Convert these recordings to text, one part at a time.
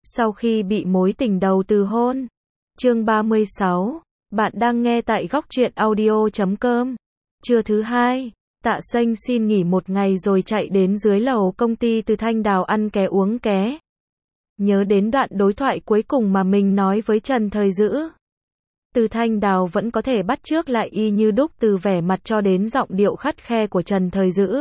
Sau khi bị mối tình đầu từ hôn. Chương 36. Bạn đang nghe tại góc truyện audio.com. Trưa thứ hai, Tạ Xanh xin nghỉ một ngày rồi chạy đến dưới lầu công ty Từ Thanh Đào ăn ké uống ké. Nhớ đến đoạn đối thoại cuối cùng mà mình nói với Trần Thời Dữ. Từ Thanh Đào vẫn có thể bắt chước lại y như đúc từ vẻ mặt cho đến giọng điệu khắt khe của Trần Thời Dữ.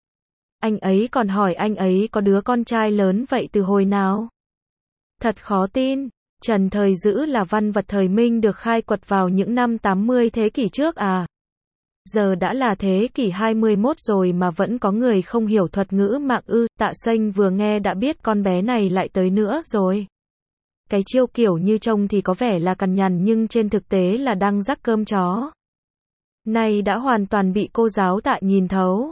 Anh ấy còn hỏi anh ấy có đứa con trai lớn vậy từ hồi nào? Thật khó tin, Trần Thời Dữ là văn vật thời Minh được khai quật vào những năm 80 thế kỷ trước à? Giờ đã là thế kỷ 21 rồi mà vẫn có người không hiểu thuật ngữ mạng ư? Tạ Xanh vừa nghe đã biết con bé này lại tới nữa rồi. Cái chiêu kiểu như trông thì có vẻ là cằn nhằn nhưng trên thực tế là đang rắc cơm chó. Này đã hoàn toàn bị cô giáo Tạ nhìn thấu.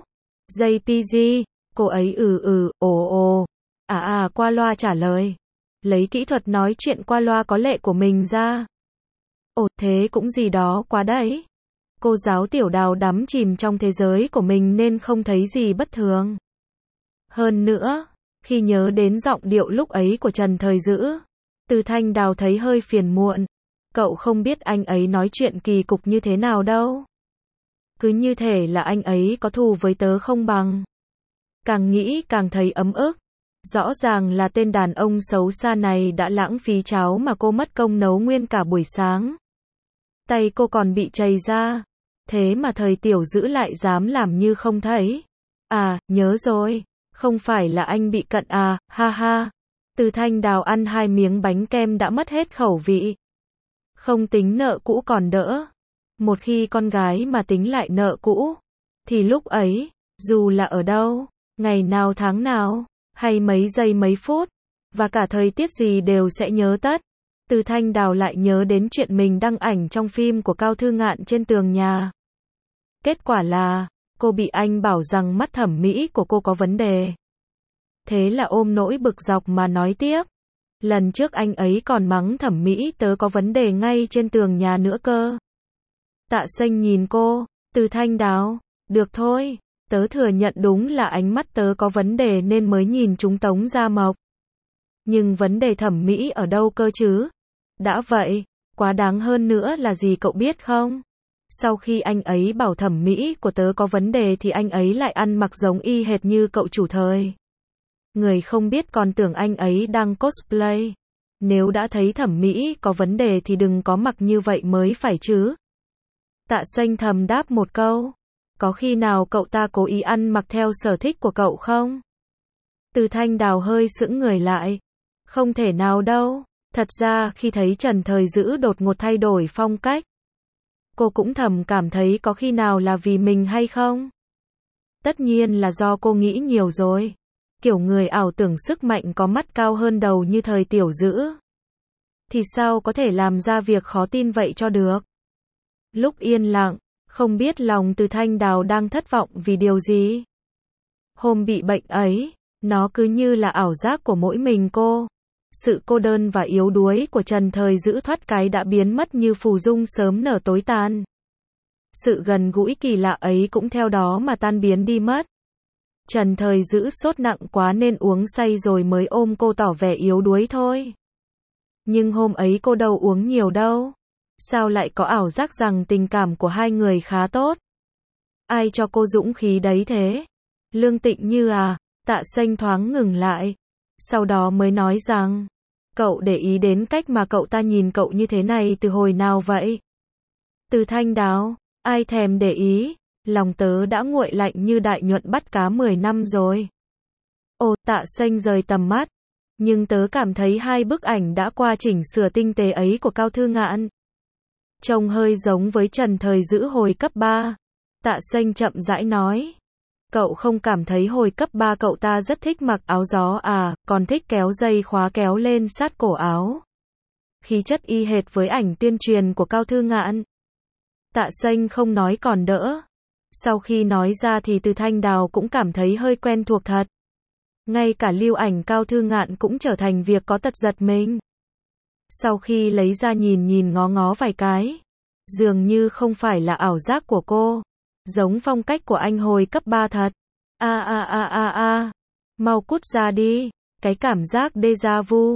JPG, cô ấy ồ, qua loa trả lời. Lấy kỹ thuật nói chuyện qua loa có lệ của mình ra. Ồ, thế cũng gì đó quá đấy. Cô giáo Tiểu Đào đắm chìm trong thế giới của mình nên không thấy gì bất thường. Hơn nữa, khi nhớ đến giọng điệu lúc ấy của Trần Thời Dữ, Từ Thanh Đào thấy hơi phiền muộn. Cậu không biết anh ấy nói chuyện kỳ cục như thế nào đâu. Cứ như thể là anh ấy có thù với tớ không bằng. Càng nghĩ càng thấy ấm ức. Rõ ràng là tên đàn ông xấu xa này đã lãng phí cháo mà cô mất công nấu nguyên cả buổi sáng. Tay cô còn bị chảy ra. Thế mà Thời Tiểu Dữ lại dám làm như không thấy. À, nhớ rồi. Không phải là anh bị cận à, ha ha. Từ Thanh Đào ăn 2 miếng bánh kem đã mất hết khẩu vị. Không tính nợ cũ còn đỡ. Một khi con gái mà tính lại nợ cũ, thì lúc ấy, dù là ở đâu, ngày nào tháng nào, hay mấy giây mấy phút, và cả thời tiết gì đều sẽ nhớ tất. Từ Thanh Đào lại nhớ đến chuyện mình đăng ảnh trong phim của Cao Thư Ngạn trên tường nhà. Kết quả là, cô bị anh bảo rằng mắt thẩm mỹ của cô có vấn đề. Thế là ôm nỗi bực dọc mà nói tiếp. Lần trước anh ấy còn mắng thẩm mỹ tớ có vấn đề ngay trên tường nhà nữa cơ. Tạ Xanh nhìn cô, Từ Thanh Đào, được thôi, tớ thừa nhận đúng là ánh mắt tớ có vấn đề nên mới nhìn chúng Tống Gia Mộc. Nhưng vấn đề thẩm mỹ ở đâu cơ chứ? Đã vậy, quá đáng hơn nữa là gì cậu biết không? Sau khi anh ấy bảo thẩm mỹ của tớ có vấn đề thì anh ấy lại ăn mặc giống y hệt như cậu chủ Thời. Người không biết còn tưởng anh ấy đang cosplay. Nếu đã thấy thẩm mỹ có vấn đề thì đừng có mặc như vậy mới phải chứ. Tạ Xanh thầm đáp một câu. Có khi nào cậu ta cố ý ăn mặc theo sở thích của cậu không? Từ Thanh Đào hơi sững người lại. Không thể nào đâu. Thật ra khi thấy Trần Thời Dữ đột ngột thay đổi phong cách, cô cũng thầm cảm thấy có khi nào là vì mình hay không? Tất nhiên là do cô nghĩ nhiều rồi. Kiểu người ảo tưởng sức mạnh có mắt cao hơn đầu như Thời Tiểu Dữ. Thì sao có thể làm ra việc khó tin vậy cho được? Lúc yên lặng, không biết lòng Từ Thanh Đào đang thất vọng vì điều gì. Hôm bị bệnh ấy, nó cứ như là ảo giác của mỗi mình cô. Sự cô đơn và yếu đuối của Trần Thời Dữ thoát cái đã biến mất như phù dung sớm nở tối tàn. Sự gần gũi kỳ lạ ấy cũng theo đó mà tan biến đi mất. Trần Thời Dữ sốt nặng quá nên uống say rồi mới ôm cô tỏ vẻ yếu đuối thôi. Nhưng hôm ấy cô đâu uống nhiều đâu. Sao lại có ảo giác rằng tình cảm của hai người khá tốt? Ai cho cô dũng khí đấy thế? Lương Tịnh Như à? Tạ Xanh thoáng ngừng lại. Sau đó mới nói rằng, cậu để ý đến cách mà cậu ta nhìn cậu như thế này từ hồi nào vậy? Từ Thanh Đào, ai thèm để ý, lòng tớ đã nguội lạnh như đại nhuận bắt cá 10 năm rồi. Ồ, Tạ Xanh rời tầm mắt, nhưng tớ cảm thấy 2 bức ảnh đã qua chỉnh sửa tinh tế ấy của Cao Thư Ngạn. Trông hơi giống với Trần Thời Dữ hồi cấp 3. Tạ Xanh chậm rãi nói. Cậu không cảm thấy hồi cấp 3 cậu ta rất thích mặc áo gió à, còn thích kéo dây khóa kéo lên sát cổ áo. Khí chất y hệt với ảnh tuyên truyền của Cao Thư Ngạn. Tạ Xanh không nói còn đỡ. Sau khi nói ra thì Từ Thanh Đào cũng cảm thấy hơi quen thuộc thật. Ngay cả lưu ảnh Cao Thư Ngạn cũng trở thành việc có tật giật mình. Sau khi lấy ra nhìn ngó ngó vài cái, dường như không phải là ảo giác của cô, giống phong cách của anh hồi cấp 3 thật. Mau cút ra đi, cái cảm giác déjà vu.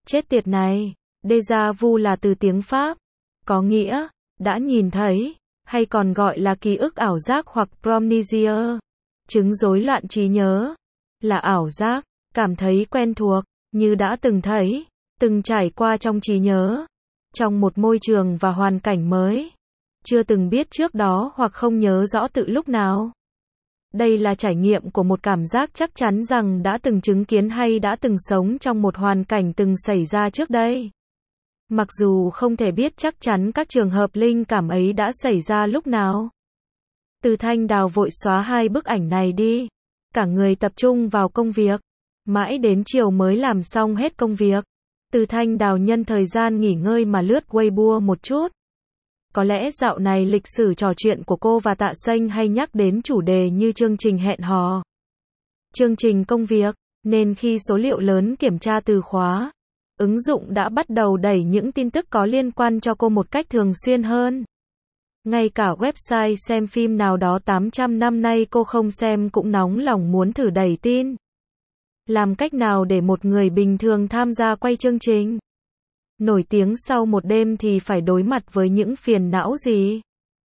Chết tiệt này, déjà vu là từ tiếng Pháp, có nghĩa, đã nhìn thấy, hay còn gọi là ký ức ảo giác hoặc promnesia, chứng rối loạn trí nhớ, là ảo giác, cảm thấy quen thuộc, như đã từng thấy, từng trải qua trong trí nhớ, trong một môi trường và hoàn cảnh mới, chưa từng biết trước đó hoặc không nhớ rõ từ lúc nào. Đây là trải nghiệm của một cảm giác chắc chắn rằng đã từng chứng kiến hay đã từng sống trong một hoàn cảnh từng xảy ra trước đây. Mặc dù không thể biết chắc chắn các trường hợp linh cảm ấy đã xảy ra lúc nào. Từ Thanh Đào vội xóa hai bức ảnh này đi. Cả người tập trung vào công việc. Mãi đến chiều mới làm xong hết công việc. Từ Thanh Đào nhân thời gian nghỉ ngơi mà lướt Weibo một chút. Có lẽ dạo này lịch sử trò chuyện của cô và Tạ Xanh hay nhắc đến chủ đề như chương trình hẹn hò, chương trình công việc, nên khi số liệu lớn kiểm tra từ khóa, ứng dụng đã bắt đầu đẩy những tin tức có liên quan cho cô một cách thường xuyên hơn. Ngay cả website xem phim nào đó 800 năm nay cô không xem cũng nóng lòng muốn thử đẩy tin. Làm cách nào để một người bình thường tham gia quay chương trình nổi tiếng sau một đêm thì phải đối mặt với những phiền não gì?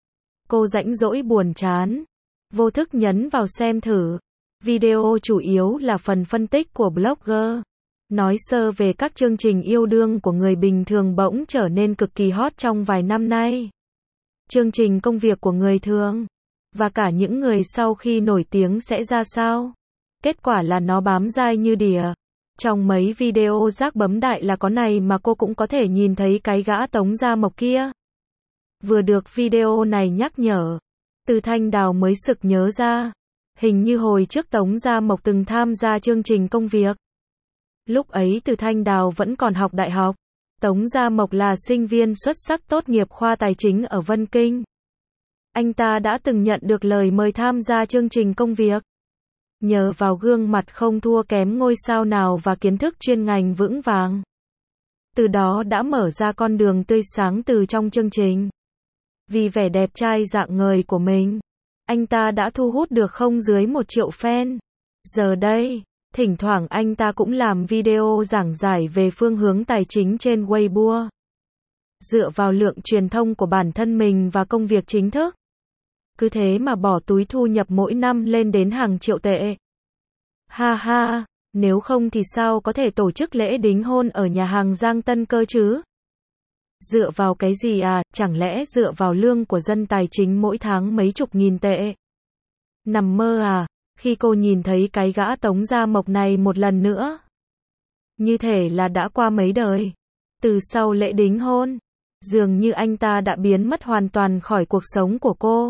Cô rãnh rỗi buồn chán, vô thức nhấn vào xem thử. Video chủ yếu là phần phân tích của blogger, nói sơ về các chương trình yêu đương của người bình thường bỗng trở nên cực kỳ hot trong vài năm nay. Chương trình công việc của người thường, và cả những người sau khi nổi tiếng sẽ ra sao? Kết quả là nó bám dai như đỉa. Trong mấy video rác bấm đại là có này mà cô cũng có thể nhìn thấy cái gã Tống Gia Mộc kia. Vừa được video này nhắc nhở, Từ Thanh Đào mới sực nhớ ra. Hình như hồi trước Tống Gia Mộc từng tham gia chương trình công việc. Lúc ấy Từ Thanh Đào vẫn còn học đại học. Tống Gia Mộc là sinh viên xuất sắc tốt nghiệp khoa tài chính ở Vân Kinh. Anh ta đã từng nhận được lời mời tham gia chương trình công việc. Nhờ vào gương mặt không thua kém ngôi sao nào và kiến thức chuyên ngành vững vàng, từ đó đã mở ra con đường tươi sáng từ trong chương trình. Vì vẻ đẹp trai rạng ngời của mình, anh ta đã thu hút được không dưới 1 triệu fan. Giờ đây, thỉnh thoảng anh ta cũng làm video giảng giải về phương hướng tài chính trên Weibo. Dựa vào lượng truyền thông của bản thân mình và công việc chính thức, cứ thế mà bỏ túi thu nhập mỗi năm lên đến hàng triệu tệ. Ha ha, nếu không thì sao có thể tổ chức lễ đính hôn ở nhà hàng Giang Tân cơ chứ? Dựa vào cái gì à, chẳng lẽ dựa vào lương của dân tài chính mỗi tháng mấy chục nghìn tệ? Nằm mơ à, khi cô nhìn thấy cái gã Tống Gia Mộc này một lần nữa. Như thể là đã qua mấy đời. Từ sau lễ đính hôn, dường như anh ta đã biến mất hoàn toàn khỏi cuộc sống của cô.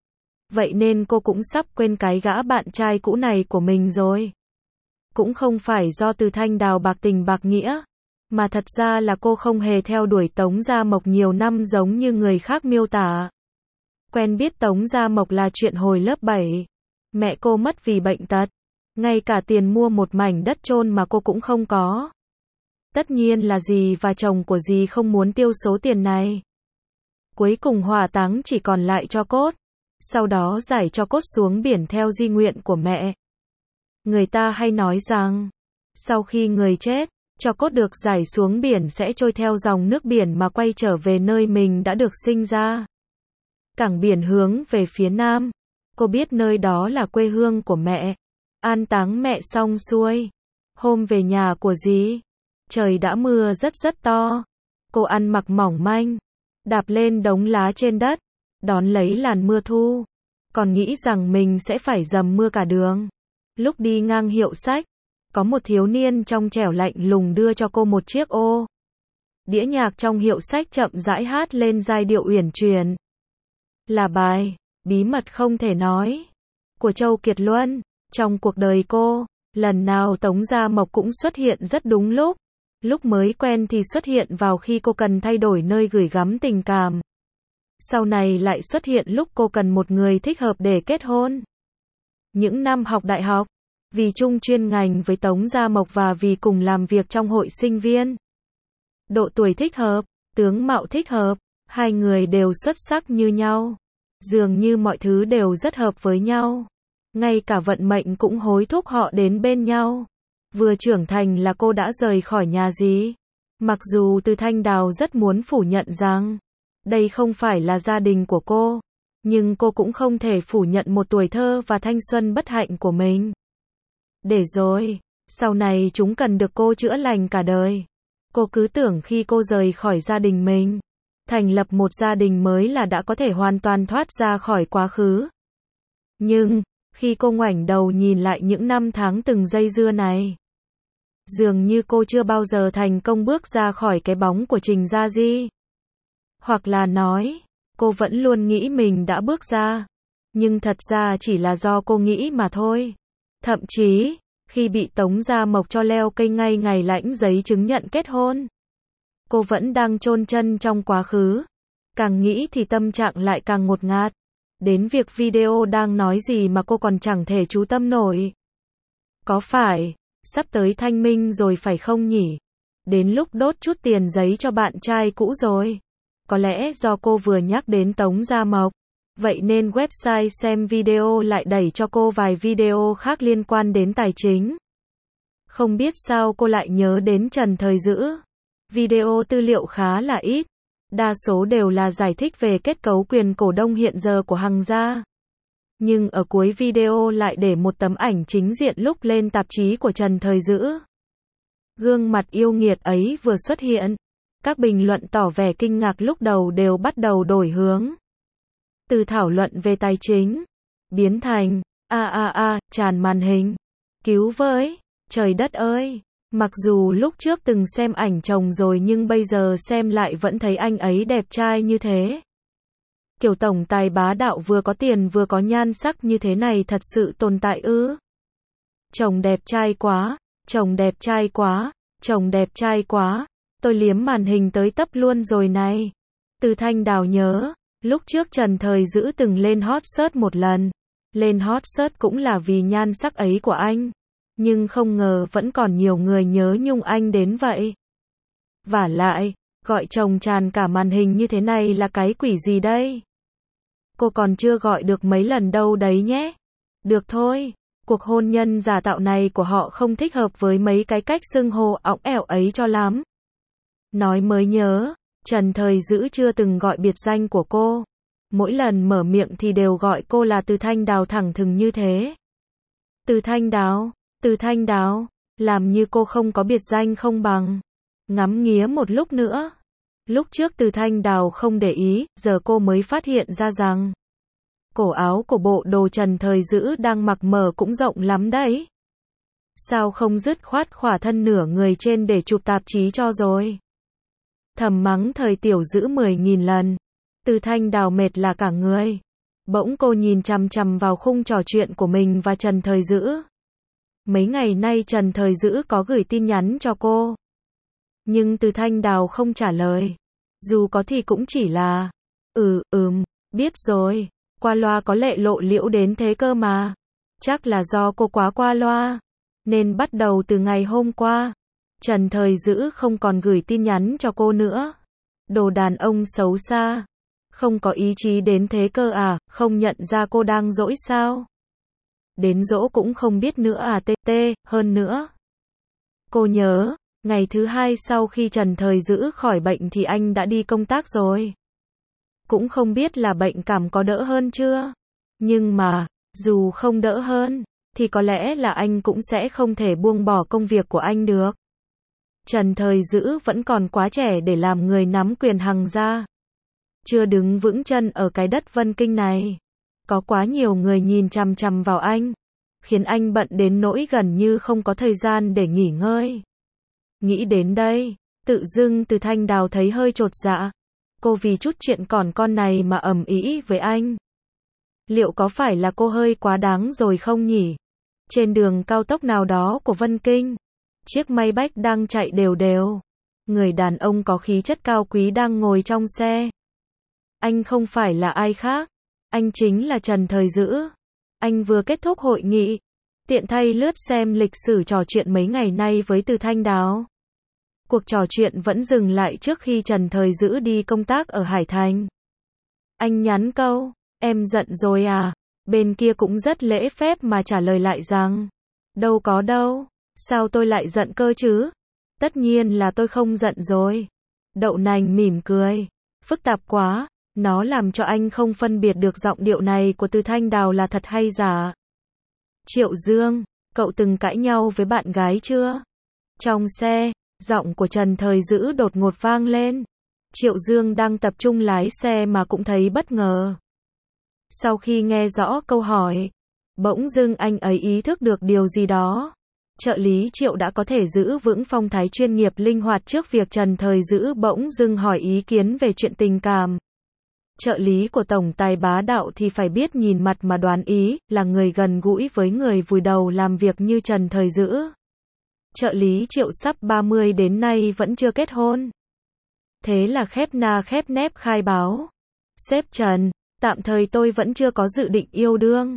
Vậy nên cô cũng sắp quên cái gã bạn trai cũ này của mình rồi. Cũng không phải do Từ Thanh Đào bạc tình bạc nghĩa, mà thật ra là cô không hề theo đuổi Tống Gia Mộc nhiều năm giống như người khác miêu tả. Quen biết Tống Gia Mộc là chuyện hồi lớp 7. Mẹ cô mất vì bệnh tật. Ngay cả tiền mua một mảnh đất chôn mà cô cũng không có. Tất nhiên là dì và chồng của dì không muốn tiêu số tiền này. Cuối cùng hỏa táng chỉ còn lại tro cốt. Sau đó giải cho cốt xuống biển theo di nguyện của mẹ. Người ta hay nói rằng, sau khi người chết, cho cốt được giải xuống biển sẽ trôi theo dòng nước biển mà quay trở về nơi mình đã được sinh ra. Cảng biển hướng về phía nam. Cô biết nơi đó là quê hương của mẹ. An táng mẹ xong xuôi. Hôm về nhà của dì, trời đã mưa rất to. Cô ăn mặc mỏng manh, đạp lên đống lá trên đất, đón lấy làn mưa thu. Còn nghĩ rằng mình sẽ phải dầm mưa cả đường. Lúc đi ngang hiệu sách, có một thiếu niên trong trẻo lạnh lùng đưa cho cô một chiếc ô. Đĩa nhạc trong hiệu sách chậm rãi hát lên giai điệu uyển chuyển. Là bài Bí mật không thể nói của Châu Kiệt Luân. Trong cuộc đời cô, lần nào Tống Gia Mộc cũng xuất hiện rất đúng lúc. Lúc mới quen thì xuất hiện vào khi cô cần thay đổi nơi gửi gắm tình cảm. Sau này lại xuất hiện lúc cô cần một người thích hợp để kết hôn. Những năm học đại học, vì chung chuyên ngành với Tống Gia Mộc và vì cùng làm việc trong hội sinh viên. Độ tuổi thích hợp, tướng mạo thích hợp, hai người đều xuất sắc như nhau. Dường như mọi thứ đều rất hợp với nhau. Ngay cả vận mệnh cũng hối thúc họ đến bên nhau. Vừa trưởng thành là cô đã rời khỏi nhà dì. Mặc dù Từ Thanh Đào rất muốn phủ nhận rằng đây không phải là gia đình của cô, nhưng cô cũng không thể phủ nhận một tuổi thơ và thanh xuân bất hạnh của mình. Để rồi, sau này chúng cần được cô chữa lành cả đời. Cô cứ tưởng khi cô rời khỏi gia đình mình, thành lập một gia đình mới là đã có thể hoàn toàn thoát ra khỏi quá khứ. Nhưng, khi cô ngoảnh đầu nhìn lại những năm tháng từng dây dưa này, dường như cô chưa bao giờ thành công bước ra khỏi cái bóng của Trình Gia Di. Hoặc là nói, cô vẫn luôn nghĩ mình đã bước ra, nhưng thật ra chỉ là do cô nghĩ mà thôi. Thậm chí, khi bị Tống Gia Mộc cho leo cây ngay ngày lãnh giấy chứng nhận kết hôn, cô vẫn đang chôn chân trong quá khứ. Càng nghĩ thì tâm trạng lại càng ngột ngạt. Đến việc video đang nói gì mà cô còn chẳng thể chú tâm nổi. Có phải, sắp tới thanh minh rồi phải không nhỉ? Đến lúc đốt chút tiền giấy cho bạn trai cũ rồi. Có lẽ do cô vừa nhắc đến Tống Gia Mộc, vậy nên website xem video lại đẩy cho cô vài video khác liên quan đến tài chính. Không biết sao cô lại nhớ đến Trần Thời Dữ. Video tư liệu khá là ít, đa số đều là giải thích về kết cấu quyền cổ đông hiện giờ của Hằng gia. Nhưng ở cuối video lại để một tấm ảnh chính diện lúc lên tạp chí của Trần Thời Dữ. Gương mặt yêu nghiệt ấy vừa xuất hiện, các bình luận tỏ vẻ kinh ngạc lúc đầu đều bắt đầu đổi hướng. Từ thảo luận về tài chính, biến thành, tràn màn hình. Cứu với, trời đất ơi. Mặc dù lúc trước từng xem ảnh chồng rồi nhưng bây giờ xem lại vẫn thấy anh ấy đẹp trai như thế. Kiểu tổng tài bá đạo vừa có tiền vừa có nhan sắc như thế này thật sự tồn tại ư? Chồng đẹp trai quá, chồng đẹp trai quá, chồng đẹp trai quá. Tôi liếm màn hình tới tấp luôn rồi này. Từ Thanh Đào nhớ, lúc trước Trần Thời Dữ từng lên hot search một lần. Lên hot search cũng là vì nhan sắc ấy của anh. Nhưng không ngờ vẫn còn nhiều người nhớ nhung anh đến vậy. Vả lại, gọi chồng tràn cả màn hình như thế này là cái quỷ gì đây? Cô còn chưa gọi được mấy lần đâu đấy nhé. Được thôi, cuộc hôn nhân giả tạo này của họ không thích hợp với mấy cái cách xưng hô ỏng ẻo ấy cho lắm. Nói mới nhớ, Trần Thời Dữ chưa từng gọi biệt danh của cô. Mỗi lần mở miệng thì đều gọi cô là Từ Thanh Đào thẳng thừng như thế. Từ Thanh Đào, Từ Thanh Đào, làm như cô không có biệt danh không bằng. Ngắm nghía một lúc nữa. Lúc trước Từ Thanh Đào không để ý, giờ cô mới phát hiện ra rằng cổ áo của bộ đồ Trần Thời Dữ đang mặc mở cũng rộng lắm đấy. Sao không dứt khoát khỏa thân nửa người trên để chụp tạp chí cho rồi? Thầm mắng Thời Tiểu Dữ 10.000 lần. Từ Thanh Đào mệt là cả người. Bỗng cô nhìn chằm chằm vào khung trò chuyện của mình và Trần Thời Dữ. Mấy ngày nay Trần Thời Dữ có gửi tin nhắn cho cô. Nhưng Từ Thanh Đào không trả lời. Dù có thì cũng chỉ là biết rồi. Qua loa có lệ lộ liễu đến thế cơ mà. Chắc là do cô quá qua loa. Nên bắt đầu từ ngày hôm qua, Trần Thời Dữ không còn gửi tin nhắn cho cô nữa. Đồ đàn ông xấu xa. Không có ý chí đến thế cơ à, không nhận ra cô đang dỗi sao? Đến dỗ cũng không biết nữa à hơn nữa. Cô nhớ, ngày thứ hai sau khi Trần Thời Dữ khỏi bệnh thì anh đã đi công tác rồi. Cũng không biết là bệnh cảm có đỡ hơn chưa. Nhưng mà, dù không đỡ hơn, thì có lẽ là anh cũng sẽ không thể buông bỏ công việc của anh được. Trần Thời Dữ vẫn còn quá trẻ để làm người nắm quyền Hằng gia. Chưa đứng vững chân ở cái đất Vân Kinh này. Có quá nhiều người nhìn chằm chằm vào anh, khiến anh bận đến nỗi gần như không có thời gian để nghỉ ngơi. Nghĩ đến đây, tự dưng Từ Thanh Đào thấy hơi chột dạ. Cô vì chút chuyện còn con này mà ầm ĩ với anh. Liệu có phải là cô hơi quá đáng rồi không nhỉ? Trên đường cao tốc nào đó của Vân Kinh, chiếc Maybach đang chạy đều đều. Người đàn ông có khí chất cao quý đang ngồi trong xe. Anh không phải là ai khác. Anh chính là Trần Thời Dữ. Anh vừa kết thúc hội nghị, tiện thay lướt xem lịch sử trò chuyện mấy ngày nay với Từ Thanh Đào. Cuộc trò chuyện vẫn dừng lại trước khi Trần Thời Dữ đi công tác ở Hải Thành. Anh nhắn câu, em giận rồi à? Bên kia cũng rất lễ phép mà trả lời lại rằng, đâu có đâu, sao tôi lại giận cơ chứ? Tất nhiên là tôi không giận rồi. Đậu nành mỉm cười. Phức tạp quá, nó làm cho anh không phân biệt được giọng điệu này của Từ Thanh Đào là thật hay giả. Triệu Dương, cậu từng cãi nhau với bạn gái chưa? Trong xe, giọng của Trần Thời Dữ đột ngột vang lên. Triệu Dương đang tập trung lái xe mà cũng thấy bất ngờ. Sau khi nghe rõ câu hỏi, bỗng dưng anh ấy ý thức được điều gì đó. Trợ lý Triệu đã có thể giữ vững phong thái chuyên nghiệp linh hoạt trước việc Trần Thời Dữ bỗng dưng hỏi ý kiến về chuyện tình cảm. Trợ lý của tổng tài bá đạo thì phải biết nhìn mặt mà đoán ý, là người gần gũi với người vùi đầu làm việc như Trần Thời Dữ. Trợ lý Triệu sắp 30 đến nay vẫn chưa kết hôn. Thế là khép na khép nép khai báo. Sếp Trần, tạm thời tôi vẫn chưa có dự định yêu đương.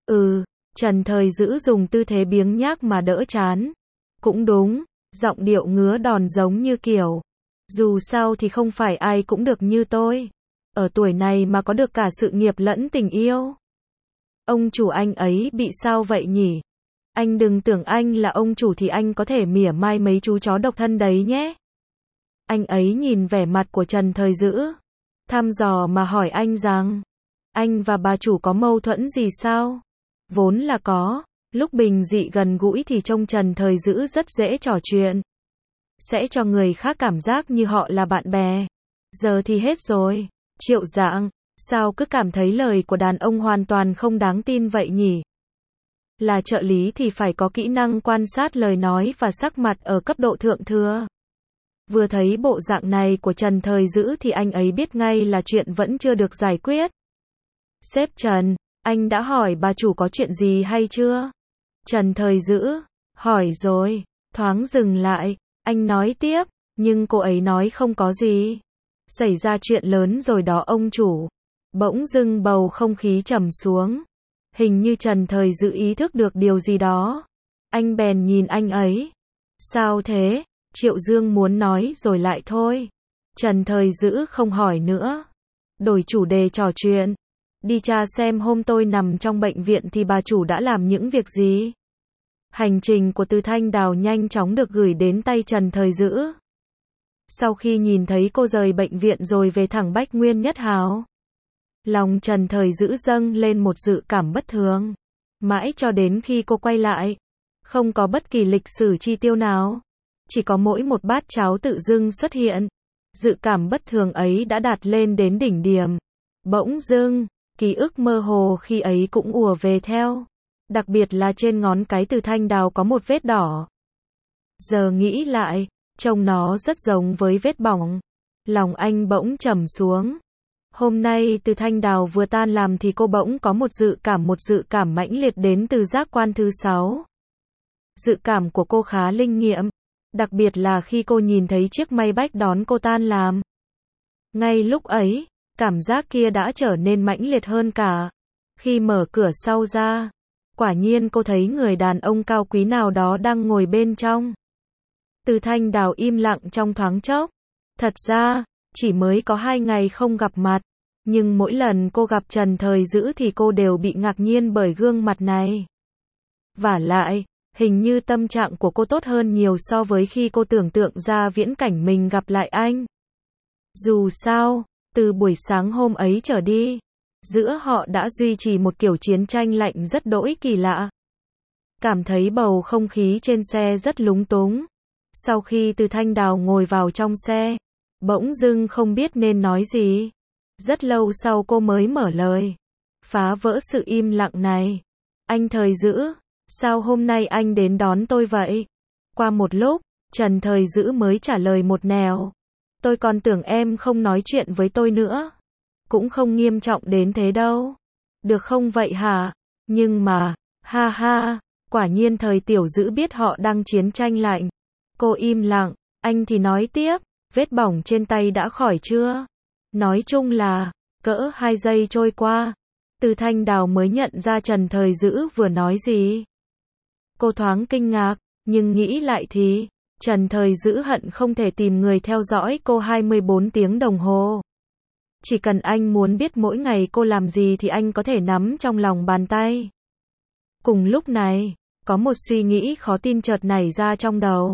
Trần Thời Dữ dùng tư thế biếng nhác mà đỡ chán. Cũng đúng, giọng điệu ngứa đòn giống như kiểu. Dù sao thì không phải ai cũng được như tôi. Ở tuổi này mà có được cả sự nghiệp lẫn tình yêu. Ông chủ anh ấy bị sao vậy nhỉ? Anh đừng tưởng anh là ông chủ thì anh có thể mỉa mai mấy chú chó độc thân đấy nhé. Anh ấy nhìn vẻ mặt của Trần Thời Dữ, thăm dò mà hỏi anh rằng, anh và bà chủ có mâu thuẫn gì sao? Vốn là có, lúc bình dị gần gũi thì trông Trần Thời Dữ rất dễ trò chuyện. Sẽ cho người khác cảm giác như họ là bạn bè. Giờ thì hết rồi. Triệu Dạng, sao cứ cảm thấy lời của đàn ông hoàn toàn không đáng tin vậy nhỉ? Là trợ lý thì phải có kỹ năng quan sát lời nói và sắc mặt ở cấp độ thượng thừa. Vừa thấy bộ dạng này của Trần Thời Dữ thì anh ấy biết ngay là chuyện vẫn chưa được giải quyết. Sếp Trần, anh đã hỏi bà chủ có chuyện gì hay chưa? Trần Thời Dữ, hỏi rồi, thoáng dừng lại, anh nói tiếp, nhưng cô ấy nói không có gì. Xảy ra chuyện lớn rồi đó ông chủ. Bỗng dưng bầu không khí trầm xuống. Hình như Trần Thời Dữ ý thức được điều gì đó. Anh bèn nhìn anh ấy. Sao thế? Triệu Dương muốn nói rồi lại thôi. Trần Thời Dữ không hỏi nữa. Đổi chủ đề trò chuyện. Đi tra xem hôm tôi nằm trong bệnh viện thì bà chủ đã làm những việc gì. Hành trình của Từ Thanh Đào nhanh chóng được gửi đến tay Trần Thời Dữ. Sau khi nhìn thấy cô rời bệnh viện rồi về thẳng Bách Nguyên Nhất Hào, lòng Trần Thời Dữ dâng lên một dự cảm bất thường. Mãi cho đến khi cô quay lại, không có bất kỳ lịch sử chi tiêu nào. Chỉ có mỗi một bát cháo tự dưng xuất hiện. Dự cảm bất thường ấy đã đạt lên đến đỉnh điểm. Bỗng dưng, ký ức mơ hồ khi ấy cũng ùa về theo. Đặc biệt là trên ngón cái Từ Thanh Đào có một vết đỏ. Giờ nghĩ lại, trông nó rất giống với vết bỏng. Lòng anh bỗng trầm xuống. Hôm nay Từ Thanh Đào vừa tan làm thì cô bỗng có một dự cảm mãnh liệt đến từ giác quan thứ 6. Dự cảm của cô khá linh nghiệm. Đặc biệt là khi cô nhìn thấy chiếc Maybach đón cô tan làm. Ngay lúc ấy, cảm giác kia đã trở nên mãnh liệt hơn cả. Khi mở cửa sau ra, quả nhiên cô thấy người đàn ông cao quý nào đó đang ngồi bên trong. Từ Thanh Đào im lặng trong thoáng chốc. Thật ra, chỉ mới có 2 ngày không gặp mặt, nhưng mỗi lần cô gặp Trần Thời Dữ thì cô đều bị ngạc nhiên bởi gương mặt này. Vả lại, hình như tâm trạng của cô tốt hơn nhiều so với khi cô tưởng tượng ra viễn cảnh mình gặp lại anh. Dù sao, từ buổi sáng hôm ấy trở đi, giữa họ đã duy trì một kiểu chiến tranh lạnh rất đỗi kỳ lạ. Cảm thấy bầu không khí trên xe rất lúng túng. Sau khi Từ Thanh Đào ngồi vào trong xe, bỗng dưng không biết nên nói gì. Rất lâu sau cô mới mở lời, phá vỡ sự im lặng này. Anh Thời Dữ, sao hôm nay anh đến đón tôi vậy? Qua một lúc, Trần Thời Dữ mới trả lời một nẻo. Tôi còn tưởng em không nói chuyện với tôi nữa. Cũng không nghiêm trọng đến thế đâu. Được không vậy hả? Nhưng mà, ha ha, quả nhiên Thời Tiểu Dữ biết họ đang chiến tranh lạnh. Cô im lặng, anh thì nói tiếp, vết bỏng trên tay đã khỏi chưa? Nói chung là, cỡ 2 giây trôi qua, Từ Thanh Đào mới nhận ra Trần Thời Dữ vừa nói gì. Cô thoáng kinh ngạc, nhưng nghĩ lại thì, Trần Thời Dữ hận không thể tìm người theo dõi cô 24 tiếng đồng hồ. Chỉ cần anh muốn biết mỗi ngày cô làm gì thì anh có thể nắm trong lòng bàn tay. Cùng lúc này, có một suy nghĩ khó tin chợt nảy ra trong đầu.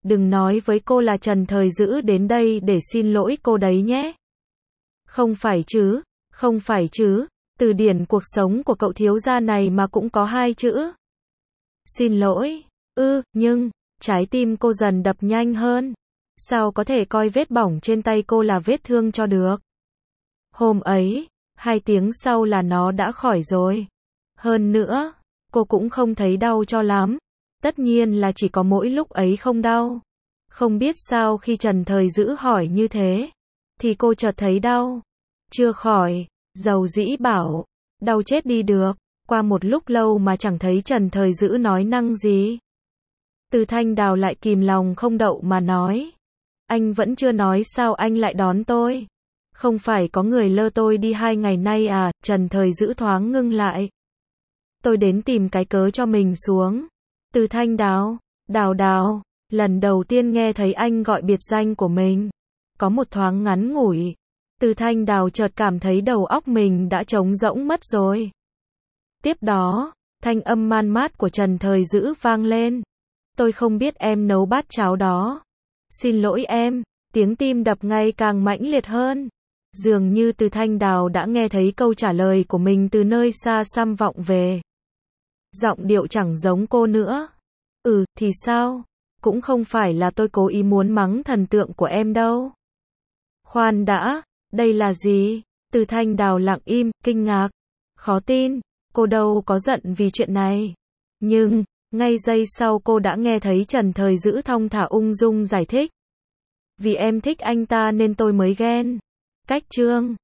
đừng nói với cô là Trần Thời Dữ đến đây để xin lỗi cô đấy nhé. Không phải chứ, không phải chứ, từ điển cuộc sống của cậu thiếu gia này mà cũng có 2 chữ. Xin lỗi, nhưng, trái tim cô dần đập nhanh hơn. Sao có thể coi vết bỏng trên tay cô là vết thương cho được? Hôm ấy, 2 tiếng sau là nó đã khỏi rồi. Hơn nữa, cô cũng không thấy đau cho lắm. Tất nhiên là chỉ có mỗi lúc ấy không đau. Không biết sao khi Trần Thời Dữ hỏi như thế, thì cô chợt thấy đau. Chưa khỏi, dầu dĩ bảo, đau chết đi được. Qua một lúc lâu mà chẳng thấy Trần Thời Dữ nói năng gì. Từ Thanh Đào lại kìm lòng không đậu mà nói. Anh vẫn chưa nói sao anh lại đón tôi. Không phải có người lơ tôi đi 2 ngày nay à? Trần Thời Dữ thoáng ngưng lại. Tôi đến tìm cái cớ cho mình xuống. Từ Thanh Đào, Đào, lần đầu tiên nghe thấy anh gọi biệt danh của mình. Có một thoáng ngắn ngủi, Từ Thanh Đào chợt cảm thấy đầu óc mình đã trống rỗng mất rồi. Tiếp đó, thanh âm man mát của Trần Thời Dữ vang lên. Tôi không biết em nấu bát cháo đó. Xin lỗi em. Tiếng tim đập ngày càng mãnh liệt hơn. Dường như Từ Thanh Đào đã nghe thấy câu trả lời của mình từ nơi xa xăm vọng về. Giọng điệu chẳng giống cô nữa. Thì sao? Cũng không phải là tôi cố ý muốn mắng thần tượng của em đâu. Khoan đã, đây là gì? Từ Thanh Đào lặng im, kinh ngạc. Khó tin, cô đâu có giận vì chuyện này. Nhưng, ngay giây sau cô đã nghe thấy Trần Thời Dữ thong thả ung dung giải thích. Vì em thích anh ta nên tôi mới ghen. Cách chương